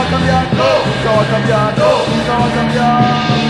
va a cambiar, nunca va a cambiar, nunca va a cambiar.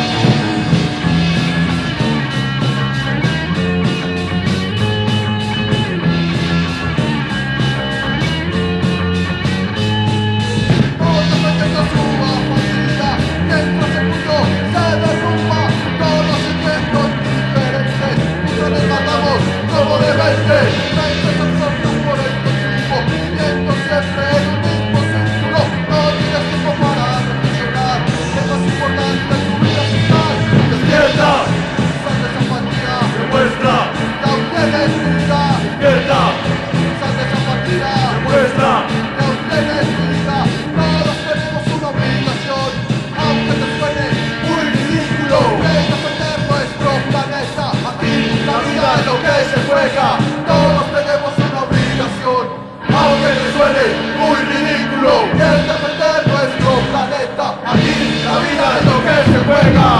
Todos tenemos una obligación, aunque te suene muy ridículo, y el defender nuestro planeta. Aquí la vida es lo que se juega.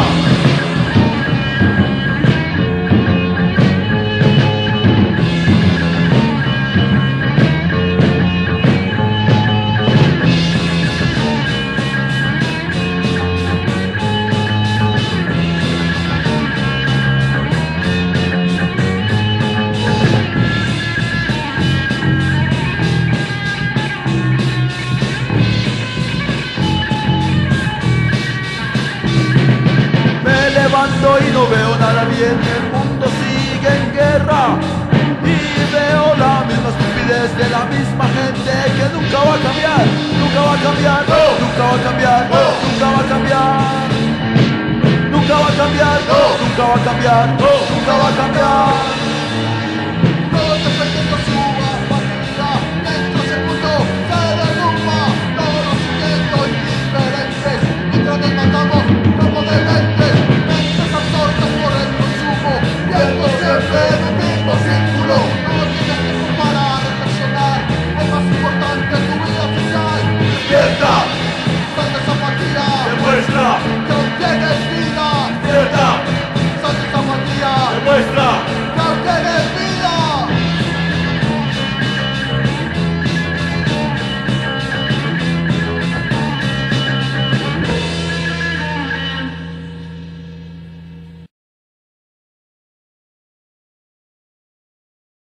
Y no veo nada bien, el mundo sigue en guerra y veo la misma estupidez de la misma gente que nunca va a cambiar, nunca va a cambiar, nunca va a cambiar, nunca va a cambiar, nunca va a cambiar, nunca va a cambiar, nunca va a cambiar.